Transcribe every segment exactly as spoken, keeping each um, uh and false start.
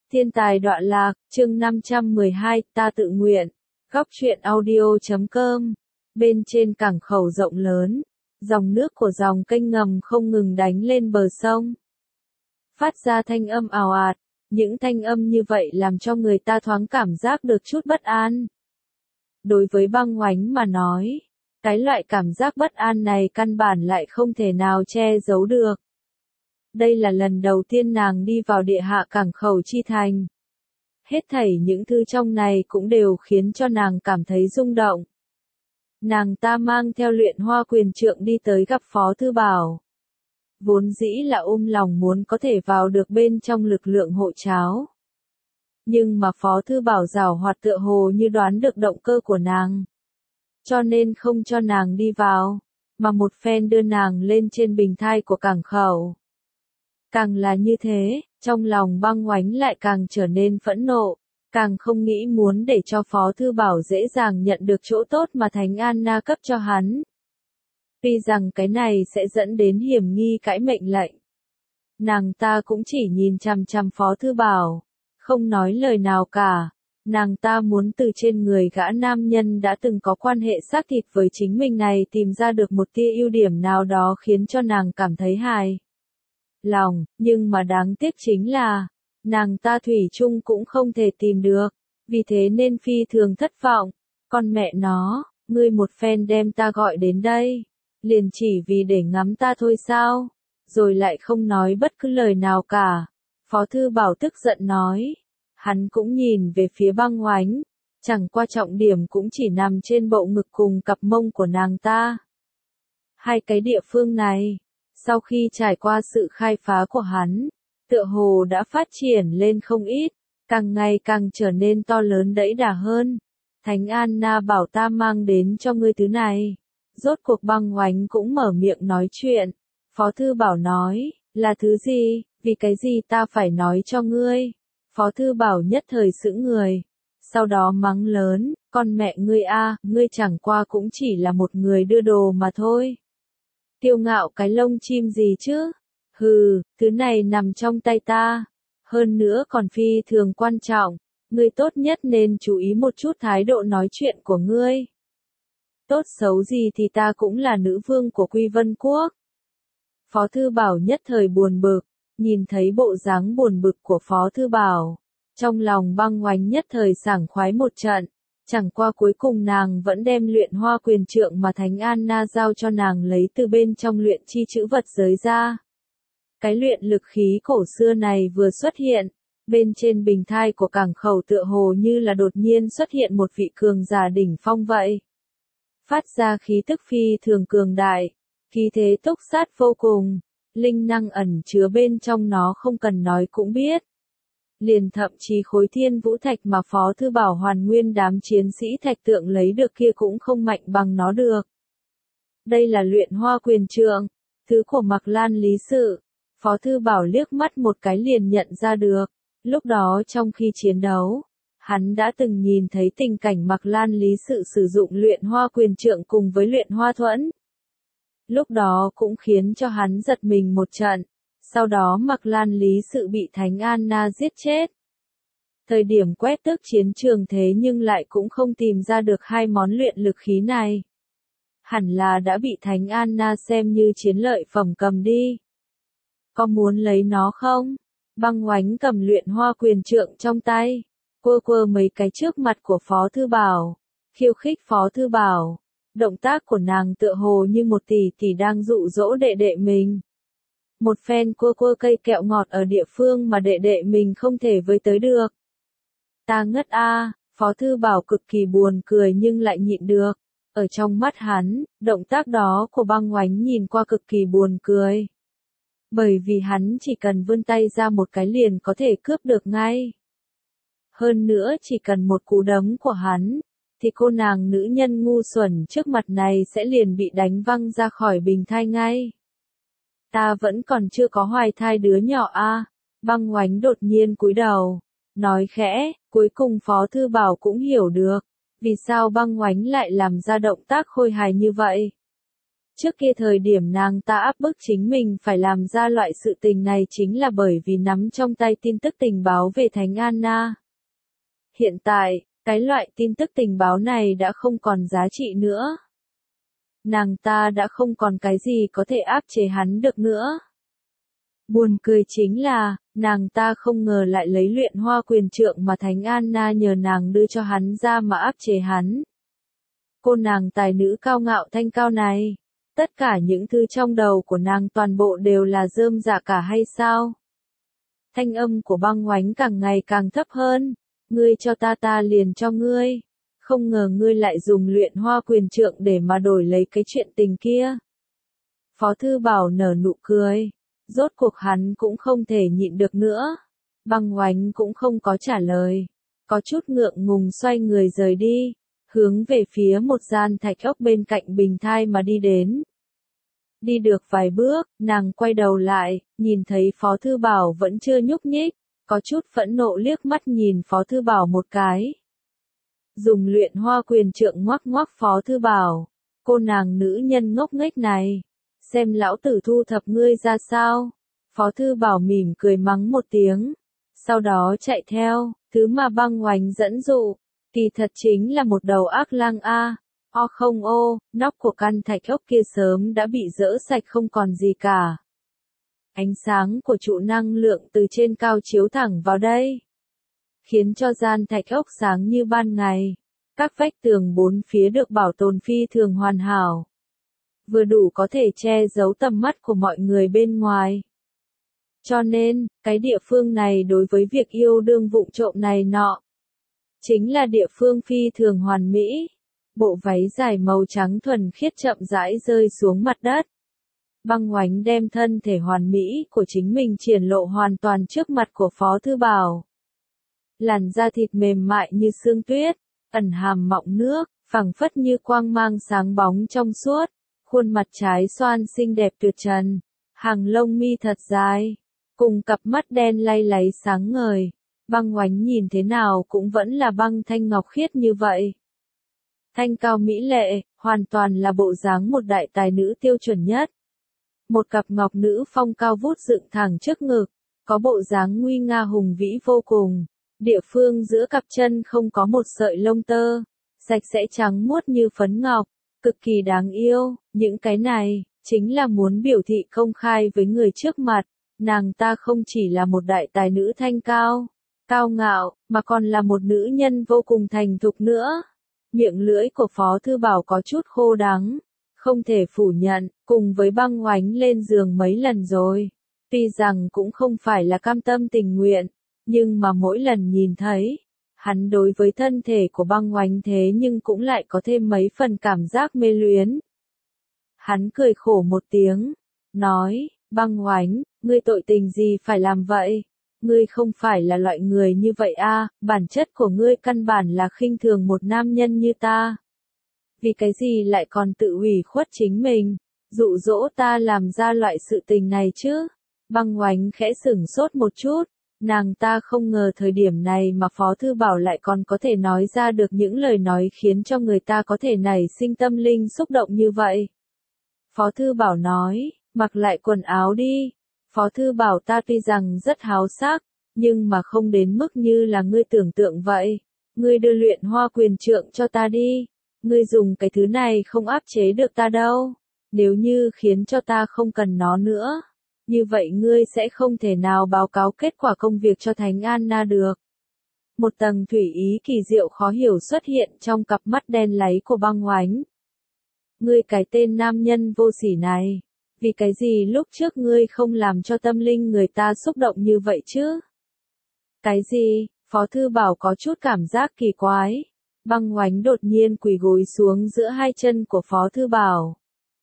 Thiên tài đọa lạc, chương năm trăm mười hai, ta tự nguyện. Góc truyện audio chấm com. Bên trên cảng khẩu rộng lớn, dòng nước của dòng kênh ngầm không ngừng đánh lên bờ sông. Phát ra thanh âm ào ạt, những thanh âm như vậy làm cho người ta thoáng cảm giác được chút bất an. Đối với Băng Oánh mà nói, cái loại cảm giác bất an này căn bản lại không thể nào che giấu được. Đây là lần đầu tiên nàng đi vào địa hạ cảng khẩu chi thành. Hết thảy những thứ trong này cũng đều khiến cho nàng cảm thấy rung động. Nàng ta mang theo Luyện Hoa Quyền Trượng đi tới gặp Phó Thư Bảo. Vốn dĩ là ôm lòng muốn có thể vào được bên trong lực lượng hộ tráo. Nhưng mà Phó Thư Bảo giảo hoạt tựa hồ như đoán được động cơ của nàng. Cho nên không cho nàng đi vào, mà một phen đưa nàng lên trên bình thai của cảng khẩu. Càng là như thế, trong lòng Băng Oánh lại càng trở nên phẫn nộ, càng không nghĩ muốn để cho Phó Thư Bảo dễ dàng nhận được chỗ tốt mà Thánh Anna cấp cho hắn. Tuy rằng cái này sẽ dẫn đến hiểm nghi cãi mệnh lệnh. Nàng ta cũng chỉ nhìn chằm chằm Phó Thư Bảo, không nói lời nào cả. Nàng ta muốn từ trên người gã nam nhân đã từng có quan hệ xác thịt với chính mình này tìm ra được một tia ưu điểm nào đó khiến cho nàng cảm thấy hài lòng, nhưng mà đáng tiếc chính là, nàng ta thủy chung cũng không thể tìm được, vì thế nên phi thường thất vọng. Con mẹ nó, ngươi một phen đem ta gọi đến đây, liền chỉ vì để ngắm ta thôi sao, rồi lại không nói bất cứ lời nào cả. Phó Thư Bảo tức giận nói, hắn cũng nhìn về phía Băng Oánh, chẳng qua trọng điểm cũng chỉ nằm trên bộ ngực cùng cặp mông của nàng ta. Hai cái địa phương này, sau khi trải qua sự khai phá của hắn, tựa hồ đã phát triển lên không ít, càng ngày càng trở nên to lớn đẫy đà hơn. Thánh Anna bảo ta mang đến cho ngươi thứ này. Rốt cuộc Băng Oánh cũng mở miệng nói chuyện. Phó Thư Bảo nói, là thứ gì, vì cái gì ta phải nói cho ngươi. Phó Thư Bảo nhất thời sững người. Sau đó mắng lớn, con mẹ ngươi a, ngươi chẳng qua cũng chỉ là một người đưa đồ mà thôi. Kiêu ngạo cái lông chim gì chứ? Hừ, thứ này nằm trong tay ta. Hơn nữa còn phi thường quan trọng. Ngươi tốt nhất nên chú ý một chút thái độ nói chuyện của ngươi. Tốt xấu gì thì ta cũng là nữ vương của Quy Vân Quốc. Phó Thư Bảo nhất thời buồn bực, nhìn thấy bộ dáng buồn bực của Phó Thư Bảo. Trong lòng Băng Oánh nhất thời sảng khoái một trận. Chẳng qua cuối cùng nàng vẫn đem Luyện Hoa Quyền Trượng mà Thánh Anna giao cho nàng lấy từ bên trong luyện chi chữ vật giới ra. Cái luyện lực khí cổ xưa này vừa xuất hiện, bên trên bình thai của cảng khẩu tựa hồ như là đột nhiên xuất hiện một vị cường giả đỉnh phong vậy. Phát ra khí tức phi thường cường đại, khí thế túc sát vô cùng, linh năng ẩn chứa bên trong nó không cần nói cũng biết. Liền thậm chí khối thiên vũ thạch mà Phó Thư Bảo hoàn nguyên đám chiến sĩ thạch tượng lấy được kia cũng không mạnh bằng nó được. Đây là Luyện Hoa Quyền Trượng, thứ của Mạc Lan Lý Sự. Phó Thư Bảo liếc mắt một cái liền nhận ra được. Lúc đó trong khi chiến đấu, hắn đã từng nhìn thấy tình cảnh Mạc Lan Lý Sự sử dụng Luyện Hoa Quyền Trượng cùng với Luyện Hoa Thuẫn. Lúc đó cũng khiến cho hắn giật mình một trận. Sau đó Mạc Lan Lý Sự bị Thánh Anna giết chết. Thời điểm quét tước chiến trường thế nhưng lại cũng không tìm ra được hai món luyện lực khí này. Hẳn là đã bị Thánh Anna xem như chiến lợi phẩm cầm đi. Có muốn lấy nó không? Băng Oánh cầm Luyện Hoa Quyền Trượng trong tay, quơ quơ mấy cái trước mặt của Phó Thư Bảo, khiêu khích Phó Thư Bảo. Động tác của nàng tựa hồ như một tỷ tỷ đang dụ dỗ đệ đệ mình. Một phen quơ quơ cây kẹo ngọt ở địa phương mà đệ đệ mình không thể với tới được. Ta ngất a, Phó Thư Bảo cực kỳ buồn cười nhưng lại nhịn được. Ở trong mắt hắn, động tác đó của Băng Oánh nhìn qua cực kỳ buồn cười. Bởi vì hắn chỉ cần vươn tay ra một cái liền có thể cướp được ngay. Hơn nữa chỉ cần một cú đấm của hắn, thì cô nàng nữ nhân ngu xuẩn trước mặt này sẽ liền bị đánh văng ra khỏi bình thai ngay. Ta vẫn còn chưa có hoài thai đứa nhỏ a. À. Băng Oánh đột nhiên cúi đầu, nói khẽ, cuối cùng Phó Thư Bảo cũng hiểu được, vì sao Băng Oánh lại làm ra động tác khôi hài như vậy. Trước kia thời điểm nàng ta áp bức chính mình phải làm ra loại sự tình này chính là bởi vì nắm trong tay tin tức tình báo về Thánh Anna. Hiện tại, cái loại tin tức tình báo này đã không còn giá trị nữa. Nàng ta đã không còn cái gì có thể áp chế hắn được nữa. Buồn cười chính là, nàng ta không ngờ lại lấy luyện hoa quyền trượng mà Thánh Anna nhờ nàng đưa cho hắn ra mà áp chế hắn. Cô nàng tài nữ cao ngạo thanh cao này, tất cả những thứ trong đầu của nàng toàn bộ đều là rơm rạ cả hay sao? Thanh âm của Băng Oánh càng ngày càng thấp hơn, ngươi cho ta ta liền cho ngươi, không ngờ ngươi lại dùng luyện hoa quyền trượng để mà đổi lấy cái chuyện tình kia. Phó Thư Bảo nở nụ cười, rốt cuộc hắn cũng không thể nhịn được nữa. Băng Oánh cũng không có trả lời, có chút ngượng ngùng xoay người rời đi, hướng về phía một gian thạch ốc bên cạnh bình thai mà đi đến. Đi được vài bước, nàng quay đầu lại, nhìn thấy Phó Thư Bảo vẫn chưa nhúc nhích, có chút phẫn nộ liếc mắt nhìn Phó Thư Bảo một cái. Dùng luyện hoa quyền trượng ngoắc ngoắc Phó Thư Bảo, cô nàng nữ nhân ngốc nghếch này, xem lão tử thu thập ngươi ra sao. Phó Thư Bảo mỉm cười mắng một tiếng, sau đó chạy theo, thứ mà Băng Oánh dẫn dụ, kỳ thật chính là một đầu ác lang a. O không ô, nóc của căn thạch ốc kia sớm đã bị dỡ sạch không còn gì cả. Ánh sáng của trụ năng lượng từ trên cao chiếu thẳng vào đây, khiến cho gian thạch ốc sáng như ban ngày. Các vách tường bốn phía được bảo tồn phi thường hoàn hảo, vừa đủ có thể che giấu tầm mắt của mọi người bên ngoài. Cho nên, cái địa phương này đối với việc yêu đương vụng trộm này nọ, chính là địa phương phi thường hoàn mỹ. Bộ váy dài màu trắng thuần khiết chậm rãi rơi xuống mặt đất. Băng Oánh đem thân thể hoàn mỹ của chính mình triển lộ hoàn toàn trước mặt của Phó Thư Bảo. Làn da thịt mềm mại như sương tuyết, ẩn hàm mọng nước, phẳng phất như quang mang sáng bóng trong suốt, khuôn mặt trái xoan xinh đẹp tuyệt trần, hàng lông mi thật dài, cùng cặp mắt đen lay láy sáng ngời. Băng Oánh nhìn thế nào cũng vẫn là băng thanh ngọc khiết như vậy. Thanh cao mỹ lệ, hoàn toàn là bộ dáng một đại tài nữ tiêu chuẩn nhất. Một cặp ngọc nữ phong cao vút dựng thẳng trước ngực, có bộ dáng nguy nga hùng vĩ vô cùng. Địa phương giữa cặp chân không có một sợi lông tơ, sạch sẽ trắng muốt như phấn ngọc, cực kỳ đáng yêu. Những cái này, chính là muốn biểu thị công khai với người trước mặt, nàng ta không chỉ là một đại tài nữ thanh cao, cao ngạo, mà còn là một nữ nhân vô cùng thành thục nữa. Miệng lưỡi của Phó Thư Bảo có chút khô đắng, không thể phủ nhận, cùng với Băng Oánh lên giường mấy lần rồi. Tuy rằng cũng không phải là cam tâm tình nguyện, nhưng mà mỗi lần nhìn thấy, hắn đối với thân thể của Băng Oánh thế nhưng cũng lại có thêm mấy phần cảm giác mê luyến. Hắn cười khổ một tiếng, nói, Băng Oánh, ngươi tội tình gì phải làm vậy? Ngươi không phải là loại người như vậy a, bản chất của ngươi căn bản là khinh thường một nam nhân như ta. Vì cái gì lại còn tự ủy khuất chính mình, dụ dỗ ta làm ra loại sự tình này chứ? Băng Oánh khẽ sửng sốt một chút, nàng ta không ngờ thời điểm này mà Phó Thư Bảo lại còn có thể nói ra được những lời nói khiến cho người ta có thể nảy sinh tâm linh xúc động như vậy. Phó Thư Bảo nói, mặc lại quần áo đi. Phó Thư Bảo ta tuy rằng rất háo sắc, nhưng mà không đến mức như là ngươi tưởng tượng vậy. Ngươi đưa luyện hoa quyền trượng cho ta đi. Ngươi dùng cái thứ này không áp chế được ta đâu. Nếu như khiến cho ta không cần nó nữa, như vậy ngươi sẽ không thể nào báo cáo kết quả công việc cho Thánh Anna được. Một tầng thủy ý kỳ diệu khó hiểu xuất hiện trong cặp mắt đen láy của Băng Oánh. Ngươi cái tên nam nhân vô sỉ này, vì cái gì lúc trước ngươi không làm cho tâm linh người ta xúc động như vậy chứ? Cái gì? Phó Thư Bảo có chút cảm giác kỳ quái. Băng Oánh đột nhiên quỳ gối xuống giữa hai chân của Phó Thư Bảo.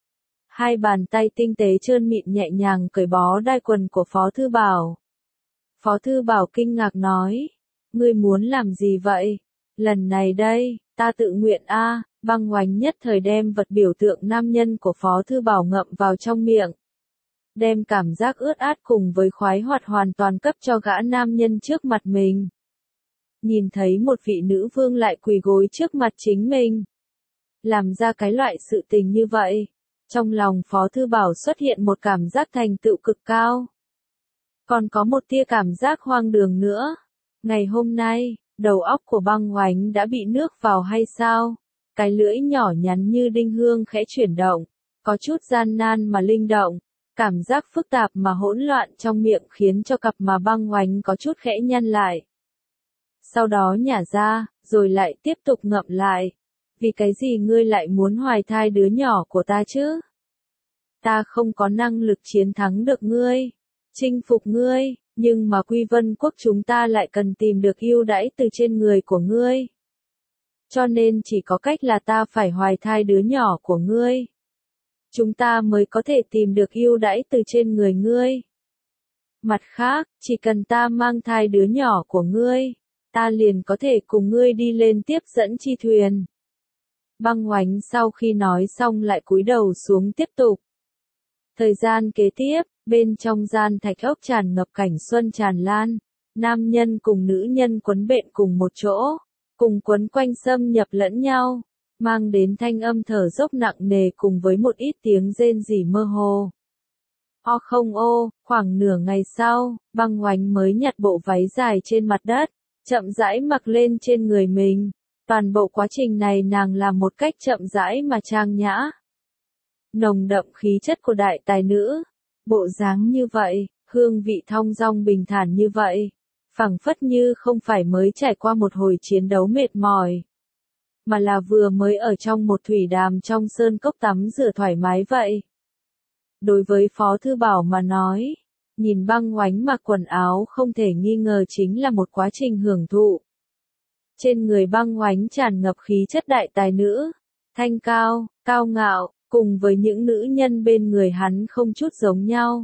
Hai bàn tay tinh tế trơn mịn nhẹ nhàng cởi bó đai quần của Phó Thư Bảo. Phó Thư Bảo kinh ngạc nói, ngươi muốn làm gì vậy? Lần này đây, ta tự nguyện a. Băng Oánh nhất thời đem vật biểu tượng nam nhân của Phó Thư Bảo ngậm vào trong miệng. Đem cảm giác ướt át cùng với khoái hoạt hoàn toàn cấp cho gã nam nhân trước mặt mình. Nhìn thấy một vị nữ vương lại quỳ gối trước mặt chính mình. Làm ra cái loại sự tình như vậy. Trong lòng Phó Thư Bảo xuất hiện một cảm giác thành tựu cực cao. Còn có một tia cảm giác hoang đường nữa. Ngày hôm nay, đầu óc của Băng Oánh đã bị nước vào hay sao? Cái lưỡi nhỏ nhắn như đinh hương khẽ chuyển động, có chút gian nan mà linh động. Cảm giác phức tạp mà hỗn loạn trong miệng khiến cho cặp mà Băng Oánh có chút khẽ nhăn lại. Sau đó nhả ra, rồi lại tiếp tục ngậm lại. Vì cái gì ngươi lại muốn hoài thai đứa nhỏ của ta chứ? Ta không có năng lực chiến thắng được ngươi, chinh phục ngươi, nhưng mà Quy Vân quốc chúng ta lại cần tìm được ưu đãi từ trên người của ngươi. Cho nên chỉ có cách là ta phải hoài thai đứa nhỏ của ngươi. Chúng ta mới có thể tìm được ưu đãi từ trên người ngươi. Mặt khác, chỉ cần ta mang thai đứa nhỏ của ngươi, ta liền có thể cùng ngươi đi lên tiếp dẫn chi thuyền. Băng Oánh sau khi nói xong lại cúi đầu xuống tiếp tục. Thời gian kế tiếp, bên trong gian thạch ốc tràn ngập cảnh xuân tràn lan, nam nhân cùng nữ nhân quấn bện cùng một chỗ, cùng quấn quanh xâm nhập lẫn nhau, mang đến thanh âm thở dốc nặng nề cùng với một ít tiếng rên rỉ mơ hồ. O không ô, khoảng nửa ngày sau, Băng Oánh mới nhặt bộ váy dài trên mặt đất, chậm rãi mặc lên trên người mình. Toàn bộ quá trình này nàng làm một cách chậm rãi mà trang nhã. Nồng đậm khí chất của đại tài nữ, bộ dáng như vậy, hương vị thong dong bình thản như vậy, phảng phất như không phải mới trải qua một hồi chiến đấu mệt mỏi, mà là vừa mới ở trong một thủy đàm trong sơn cốc tắm rửa thoải mái vậy. Đối với Phó Thư Bảo mà nói, nhìn Băng Oánh mặc quần áo không thể nghi ngờ chính là một quá trình hưởng thụ. Trên người Băng Oánh tràn ngập khí chất đại tài nữ, thanh cao, cao ngạo, cùng với những nữ nhân bên người hắn không chút giống nhau.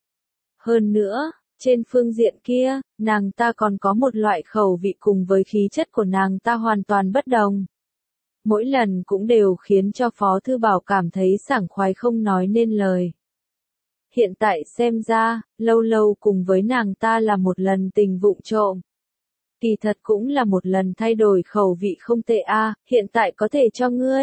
Hơn nữa, trên phương diện kia, nàng ta còn có một loại khẩu vị cùng với khí chất của nàng ta hoàn toàn bất đồng. Mỗi lần cũng đều khiến cho Phó Thư Bảo cảm thấy sảng khoái không nói nên lời. Hiện tại xem ra, lâu lâu cùng với nàng ta là một lần tình vụng trộm. Kỳ thật cũng là một lần thay đổi khẩu vị không tệ a, à, hiện tại có thể cho ngươi.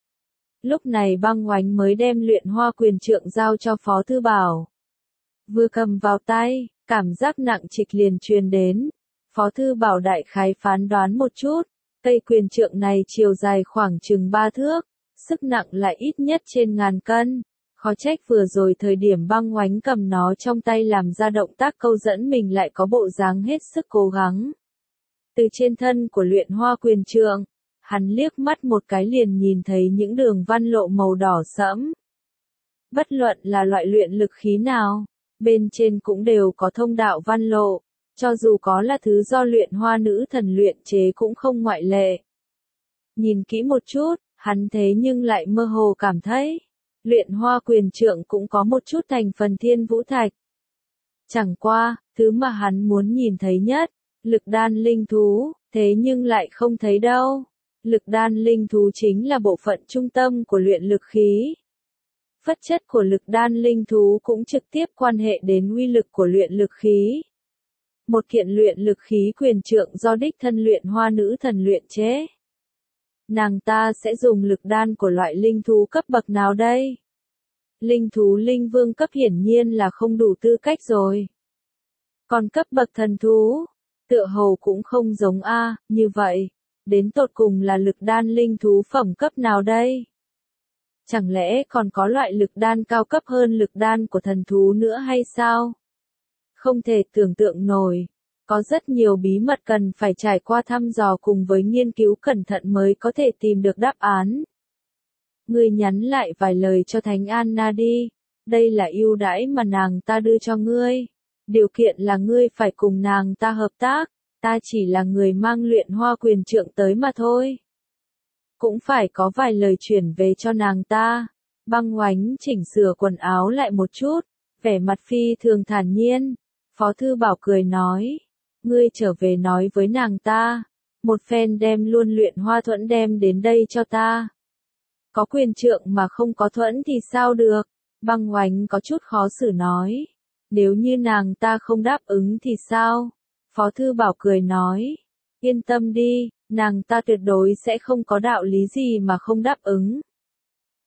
Lúc này Băng Oánh mới đem luyện hoa quyền trượng giao cho Phó Thư Bảo. Vừa cầm vào tay, cảm giác nặng trịch liền truyền đến. Phó Thư Bảo đại khái phán đoán một chút, cây quyền trượng này chiều dài khoảng chừng ba thước, sức nặng lại ít nhất trên ngàn cân. Khó trách vừa rồi thời điểm Băng Oánh cầm nó trong tay làm ra động tác câu dẫn mình lại có bộ dáng hết sức cố gắng. Từ trên thân của luyện hoa quyền trượng, hắn liếc mắt một cái liền nhìn thấy những đường văn lộ màu đỏ sẫm. Bất luận là loại luyện lực khí nào, bên trên cũng đều có thông đạo văn lộ, cho dù có là thứ do luyện hoa nữ thần luyện chế cũng không ngoại lệ. Nhìn kỹ một chút, hắn thế nhưng lại mơ hồ cảm thấy, luyện hoa quyền trượng cũng có một chút thành phần thiên vũ thạch. Chẳng qua, thứ mà hắn muốn nhìn thấy nhất, lực đan linh thú, thế nhưng lại không thấy đâu. Lực đan linh thú chính là bộ phận trung tâm của luyện lực khí. Phất chất của lực đan linh thú cũng trực tiếp quan hệ đến uy lực của luyện lực khí. Một kiện luyện lực khí quyền trượng do đích thân luyện hoa nữ thần luyện chế. Nàng ta sẽ dùng lực đan của loại linh thú cấp bậc nào đây? Linh thú linh vương cấp hiển nhiên là không đủ tư cách rồi. Còn cấp bậc thần thú, tựa hồ cũng không giống a, như vậy, đến tột cùng là lực đan linh thú phẩm cấp nào đây? Chẳng lẽ còn có loại lực đan cao cấp hơn lực đan của thần thú nữa hay sao? Không thể tưởng tượng nổi, có rất nhiều bí mật cần phải trải qua thăm dò cùng với nghiên cứu cẩn thận mới có thể tìm được đáp án. Ngươi nhắn lại vài lời cho Thánh Anna đi, đây là ưu đãi mà nàng ta đưa cho ngươi. Điều kiện là ngươi phải cùng nàng ta hợp tác, ta chỉ là người mang luyện hoa quyền trượng tới mà thôi. Cũng phải có vài lời chuyển về cho nàng ta. Băng Oánh chỉnh sửa quần áo lại một chút, vẻ mặt phi thường thản nhiên. Phó Thư Bảo cười nói, ngươi trở về nói với nàng ta, một phen đem luôn luyện hoa thuẫn đem đến đây cho ta. Có quyền trượng mà không có thuẫn thì sao được? Băng Oánh có chút khó xử nói. Nếu như nàng ta không đáp ứng thì sao? Phó Thư Bảo cười nói. Yên tâm đi, nàng ta tuyệt đối sẽ không có đạo lý gì mà không đáp ứng.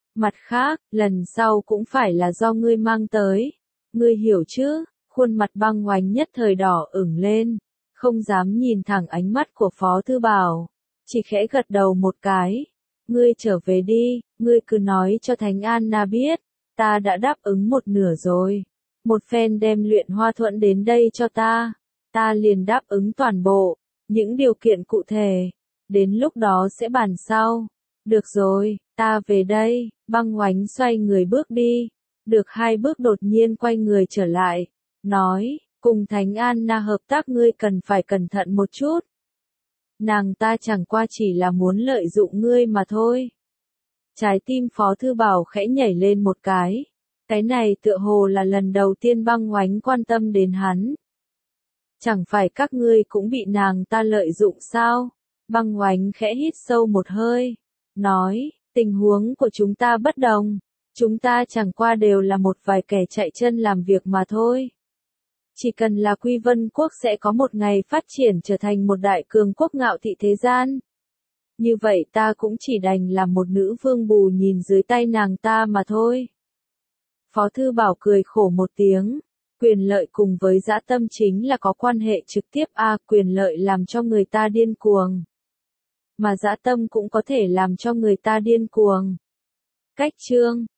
Mặt khác, lần sau cũng phải là do ngươi mang tới. Ngươi hiểu chứ? Khuôn mặt Băng Oánh nhất thời đỏ ửng lên, không dám nhìn thẳng ánh mắt của Phó Thư Bảo, chỉ khẽ gật đầu một cái. Ngươi trở về đi, ngươi cứ nói cho Thánh Anna biết, ta đã đáp ứng một nửa rồi. Một phen đem Luyện Hoa Thuẫn đến đây cho ta, ta liền đáp ứng toàn bộ, những điều kiện cụ thể, đến lúc đó sẽ bàn sau. Được rồi, ta về đây. Băng Oánh xoay người bước đi, được hai bước đột nhiên quay người trở lại, nói, cùng Thánh Anna hợp tác ngươi cần phải cẩn thận một chút. Nàng ta chẳng qua chỉ là muốn lợi dụng ngươi mà thôi. Trái tim Phó Thư Bảo khẽ nhảy lên một cái, cái này tựa hồ là lần đầu tiên Băng Oánh quan tâm đến hắn. Chẳng phải các ngươi cũng bị nàng ta lợi dụng sao? Băng Oánh khẽ hít sâu một hơi, nói, tình huống của chúng ta bất đồng, chúng ta chẳng qua đều là một vài kẻ chạy chân làm việc mà thôi. Chỉ cần là Quy Vân Quốc sẽ có một ngày phát triển trở thành một đại cường quốc ngạo thị thế gian. Như vậy ta cũng chỉ đành làm một nữ vương bù nhìn dưới tay nàng ta mà thôi. Phó Thư Bảo cười khổ một tiếng, quyền lợi cùng với dã tâm chính là có quan hệ trực tiếp a à, quyền lợi làm cho người ta điên cuồng. Mà dã tâm cũng có thể làm cho người ta điên cuồng. Cách chương